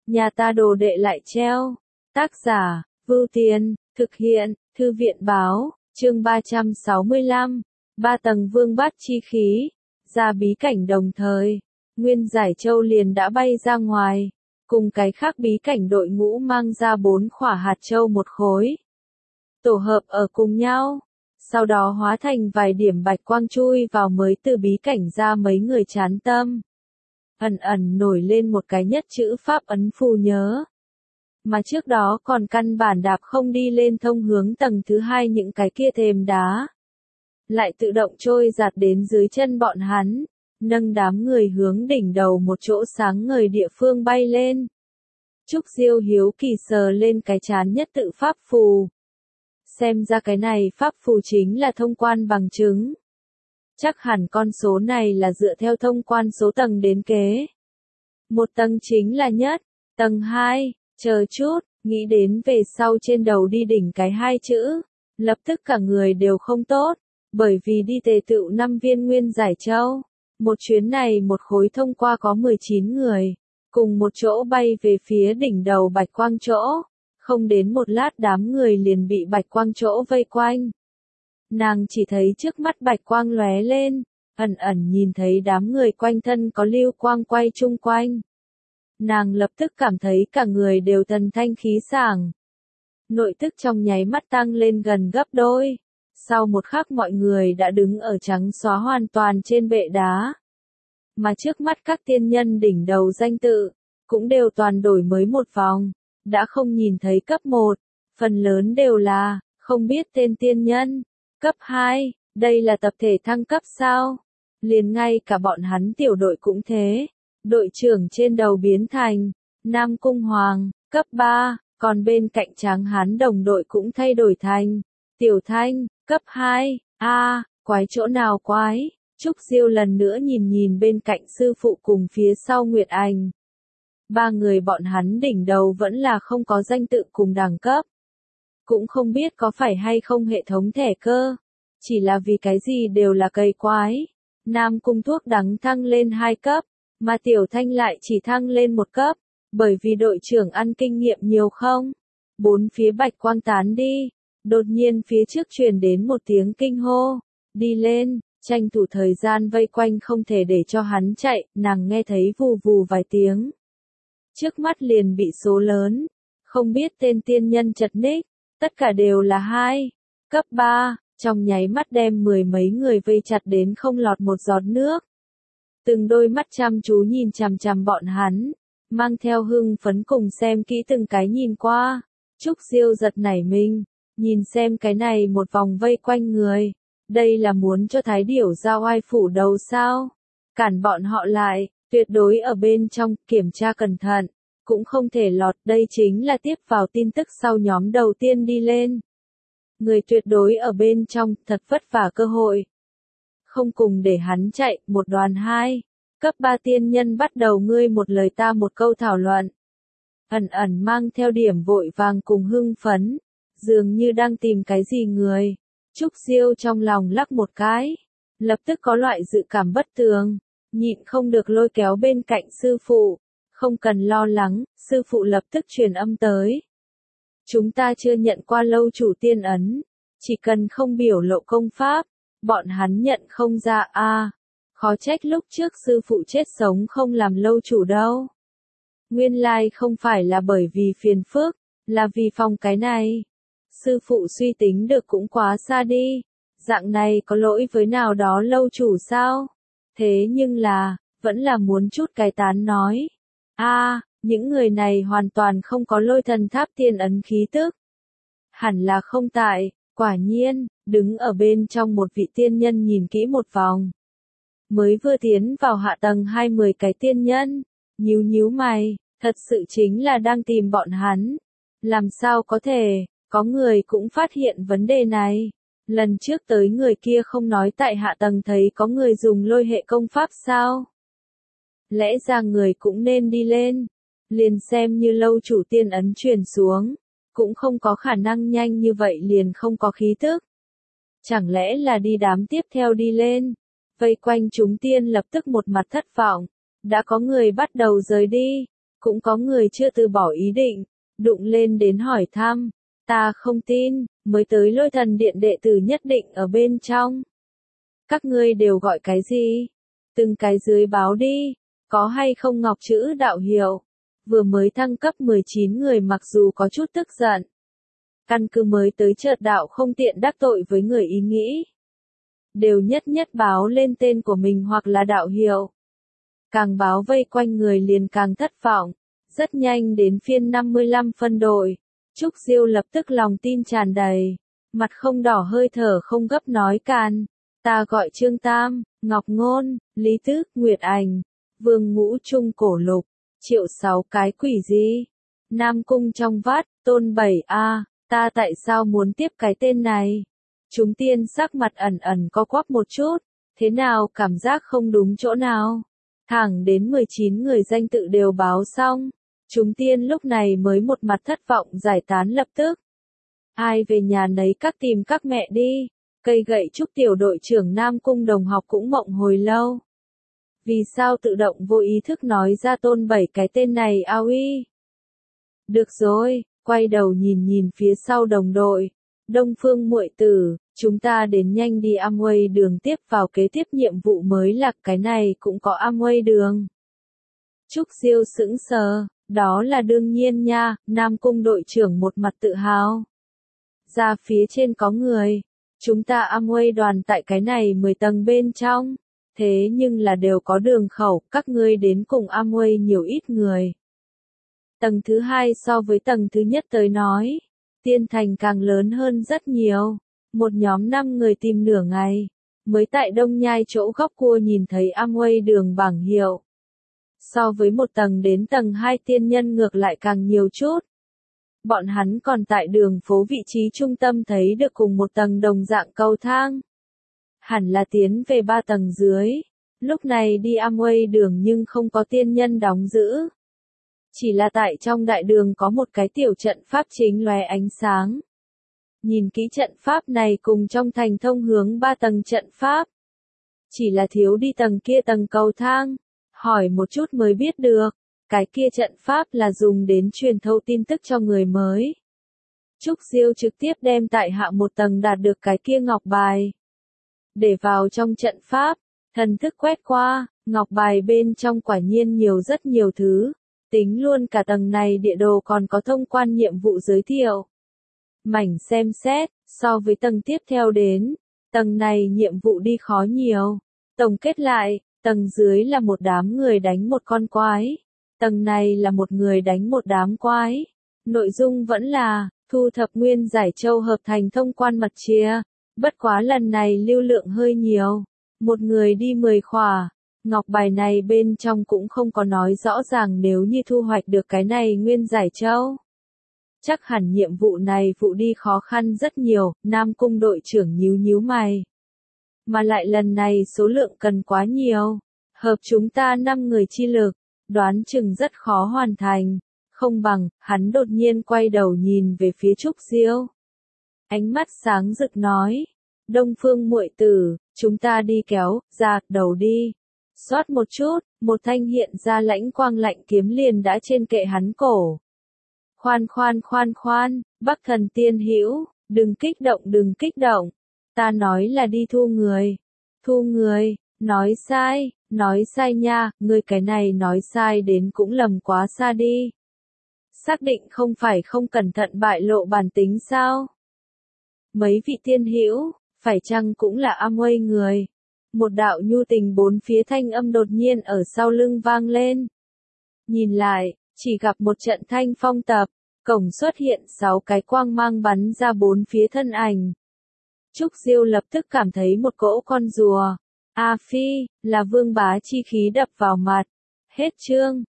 nhà ta đồ đệ lại treo. Tác giả, Vưu Tiên, thực hiện, Thư viện báo, chương 365, 3 tầng vương bát chi khí, ra bí cảnh đồng thời, Nguyên Giải Châu liền đã bay ra ngoài, cùng cái khác bí cảnh đội ngũ mang ra 4 khỏa hạt châu một khối. Tổ hợp ở cùng nhau, sau đó hóa thành vài điểm bạch quang chui vào mới từ bí cảnh ra mấy người chán tâm. Ẩn ẩn nổi lên một cái nhất chữ pháp ấn phù nhớ. Mà trước đó còn căn bản đạp không đi lên thông hướng tầng thứ 2 những cái kia thềm đá. Lại tự động trôi giạt đến dưới chân bọn hắn, nâng đám người hướng đỉnh đầu một chỗ sáng ngời địa phương bay lên. Trúc Diêu hiếu kỳ sờ lên cái chán nhất tự pháp phù. Xem ra cái này pháp phù chính là thông quan bằng chứng. Chắc hẳn con số này là dựa theo thông quan số tầng đến kế. Một tầng chính là nhất, tầng 2, chờ chút, nghĩ đến về sau trên đầu đi đỉnh cái 2 chữ, lập tức cả người đều không tốt, bởi vì đi tề tựu 5 viên Nguyên Giải Châu. Một chuyến này một khối thông qua có 19 người, cùng một chỗ bay về phía đỉnh đầu bạch quang chỗ, không đến một lát đám người liền bị bạch quang chỗ vây quanh. Nàng chỉ thấy trước mắt bạch quang lóe lên, ẩn ẩn nhìn thấy đám người quanh thân có lưu quang quay chung quanh. Nàng lập tức cảm thấy cả người đều thần thanh khí sảng. Nội tức trong nháy mắt tăng lên gần gấp đôi. Sau một khắc mọi người đã đứng ở trắng xóa hoàn toàn trên bệ đá. Mà trước mắt các tiên nhân đỉnh đầu danh tự, cũng đều toàn đổi mới một vòng. Đã không nhìn thấy cấp 1, phần lớn đều là, không biết tên tiên nhân. Cấp 2, đây là tập thể thăng cấp sao? Liền ngay cả bọn hắn tiểu đội cũng thế. Đội trưởng trên đầu biến thành Nam Cung Hoàng, cấp 3, còn bên cạnh Tráng Hán đồng đội cũng thay đổi thành Tiểu Thanh, cấp 2, quái chỗ nào quái? Trúc Diêu lần nữa nhìn bên cạnh sư phụ cùng phía sau Nguyệt Ảnh. 3 người bọn hắn đỉnh đầu vẫn là không có danh tự cùng đẳng cấp. Cũng không biết có phải hay không hệ thống thẻ cơ. Chỉ là vì cái gì đều là cây quái. Nam Cung thuốc đắng thăng lên 2 cấp, mà Tiểu Thanh lại chỉ thăng lên 1 cấp. Bởi vì đội trưởng ăn kinh nghiệm nhiều không? 4 phía bạch quang tán đi. Đột nhiên phía trước truyền đến một tiếng kinh hô. Đi lên, tranh thủ thời gian vây quanh không thể để cho hắn chạy. Nàng nghe thấy vù vù vài tiếng. Trước mắt liền bị số lớn. Không biết tên tiên nhân chật ních. Tất cả đều là 2, cấp 3, trong nháy mắt đem 10 mấy người vây chặt đến không lọt một giọt nước. Từng đôi mắt chăm chú nhìn chằm chằm bọn hắn, mang theo hưng phấn cùng xem kỹ từng cái nhìn qua. Trúc Diêu giật nảy mình, nhìn xem cái này một vòng vây quanh người. Đây là muốn cho Thái Điểu giao oai phủ đầu sao? Cản bọn họ lại, tuyệt đối ở bên trong, kiểm tra cẩn thận. Cũng không thể lọt, đây chính là tiếp vào tin tức sau nhóm đầu tiên đi lên. Người tuyệt đối ở bên trong, thật vất vả cơ hội. Không cùng để hắn chạy, một đoàn 2, cấp 3 tiên nhân bắt đầu ngươi một lời ta một câu thảo luận. Ẩn ẩn mang theo điểm vội vàng cùng hưng phấn, dường như đang tìm cái gì người. Trúc Diêu trong lòng lắc một cái, lập tức có loại dự cảm bất tường, nhịn không được lôi kéo bên cạnh sư phụ. Không cần lo lắng, sư phụ lập tức truyền âm tới. Chúng ta chưa nhận qua lâu chủ tiên ấn, chỉ cần không biểu lộ công pháp, bọn hắn nhận không ra khó trách lúc trước sư phụ chết sống không làm lâu chủ đâu. Nguyên lai không phải là bởi vì phiền phức, là vì phòng cái này. Sư phụ suy tính được cũng quá xa đi, dạng này có lỗi với nào đó lâu chủ sao? Thế nhưng là, vẫn là muốn chút cái tán nói. Những người này hoàn toàn không có lôi thần tháp tiên ấn khí tức. Hẳn là không tại, quả nhiên, đứng ở bên trong một vị tiên nhân nhìn kỹ một vòng. Mới vừa tiến vào hạ tầng 20 cái tiên nhân, nhíu mày, thật sự chính là đang tìm bọn hắn. Làm sao có thể, có người cũng phát hiện vấn đề này. Lần trước tới người kia không nói tại hạ tầng thấy có người dùng lôi hệ công pháp sao? Lẽ ra người cũng nên đi lên, liền xem như lâu chủ tiên ấn truyền xuống, cũng không có khả năng nhanh như vậy liền không có khí tức. Chẳng lẽ là đi đám tiếp theo đi lên, vây quanh chúng tiên lập tức một mặt thất vọng, đã có người bắt đầu rời đi, Cũng có người chưa từ bỏ ý định, đụng lên đến hỏi thăm. Ta không tin, mới tới Lôi Thần Điện đệ tử nhất định ở bên trong. Các ngươi đều gọi cái gì? Từng cái dưới báo đi, có hay không ngọc chữ đạo hiệu? Vừa mới thăng cấp 19 người mặc dù có chút tức giận. Căn cứ mới tới chợt đạo không tiện đắc tội với người ý nghĩ. Đều nhất nhất báo lên tên của mình hoặc là đạo hiệu. Càng báo vây quanh người liền càng thất vọng. Rất nhanh đến phiên 55 phân đội. Trúc Diêu lập tức lòng tin tràn đầy. Mặt không đỏ hơi thở không gấp nói càn. Ta gọi Trương Tam, Ngọc Ngôn, Lý Tước, Nguyệt Ảnh, Vương Ngũ Trung Cổ Lục, Triệu Sáu cái quỷ gì? Nam Cung trong vắt, Tôn Bảy A, ta tại sao muốn tiếp cái tên này? Chúng tiên sắc mặt ẩn ẩn co quắp một chút, thế nào cảm giác không đúng chỗ nào? Thẳng đến 19 người danh tự đều báo xong, chúng tiên lúc này mới một mặt thất vọng giải tán lập tức. Ai về nhà nấy các tìm các mẹ đi. Cây gậy trúc tiểu đội trưởng Nam Cung đồng học cũng mộng hồi lâu. Vì sao tự động vô ý thức nói ra Tôn Bảy cái tên này ao uy? Được rồi, quay đầu nhìn nhìn phía sau đồng đội. Đông Phương muội tử, chúng ta đến nhanh đi Amway đường tiếp vào kế tiếp nhiệm vụ mới là cái này cũng có Amway đường. Trúc Diêu sững sờ, đó là đương nhiên nha, Nam Cung đội trưởng một mặt tự hào. Ra phía trên có người. Chúng ta Amway đoàn tại cái này 10 tầng bên trong, thế nhưng là đều có đường khẩu, các ngươi đến cùng Amway nhiều ít người. Tầng thứ 2 so với tầng thứ nhất tới nói, Tiên Thành càng lớn hơn rất nhiều. Một nhóm 5 người tìm nửa ngày, mới tại Đông Nhai chỗ góc cua nhìn thấy Amway đường bảng hiệu. So với một tầng đến tầng 2 tiên nhân ngược lại càng nhiều chút. Bọn hắn còn tại đường phố vị trí trung tâm thấy được cùng một tầng đồng dạng cầu thang. Hẳn là tiến về 3 tầng dưới. Lúc này đi Amway đường nhưng không có tiên nhân đóng giữ. Chỉ là tại trong đại đường có một cái tiểu trận pháp chính lóe ánh sáng. Nhìn kỹ trận pháp này cùng trong thành thông hướng 3 tầng trận pháp. Chỉ là thiếu đi tầng kia tầng cầu thang. Hỏi một chút mới biết được. Cái kia trận pháp là dùng đến truyền thâu tin tức cho người mới. Trúc Diêu trực tiếp đem tại hạ một tầng đạt được cái kia ngọc bài. Để vào trong trận pháp, thần thức quét qua, ngọc bài bên trong quả nhiên nhiều rất nhiều thứ. Tính luôn cả tầng này địa đồ còn có thông quan nhiệm vụ giới thiệu. Mảnh xem xét, so với tầng tiếp theo đến, tầng này nhiệm vụ đi khó nhiều. Tổng kết lại, tầng dưới là một đám người đánh một con quái. Tầng này là một người đánh một đám quái. Nội dung vẫn là, thu thập nguyên giải châu hợp thành thông quan mật chia. Bất quá lần này lưu lượng hơi nhiều. Một người đi 10 khỏa. Ngọc bài này bên trong cũng không có nói rõ ràng nếu như thu hoạch được cái này nguyên giải châu. Chắc hẳn nhiệm vụ này vụ đi khó khăn rất nhiều, Nam Cung đội trưởng nhíu nhíu mày. Mà lại lần này số lượng cần quá nhiều. Hợp chúng ta 5 người chi lực. Đoán chừng rất khó hoàn thành, không bằng, hắn đột nhiên quay đầu nhìn về phía Trúc Diêu. Ánh mắt sáng rực nói, Đông Phương muội tử, chúng ta đi kéo, ra, đầu đi. Xoát một chút, một thanh hiện ra lãnh quang lạnh kiếm liền đã trên kệ hắn cổ. Khoan, Bắc Thần Tiên Hữu, đừng kích động, ta nói là đi thu người, nói sai nha, ngươi cái này nói sai đến cũng lầm quá xa đi. Xác định không phải không cẩn thận bại lộ bản tính sao? Mấy vị tiên hữu, phải chăng cũng là Amway người? Một đạo nhu tình bốn phía thanh âm đột nhiên ở sau lưng vang lên. Nhìn lại, chỉ gặp một trận thanh phong tập, cổng xuất hiện 6 cái quang mang bắn ra bốn phía thân ảnh. Trúc Diêu lập tức cảm thấy một cỗ con rùa. A phi, là vương bá chi khí đập vào mặt. Hết chương.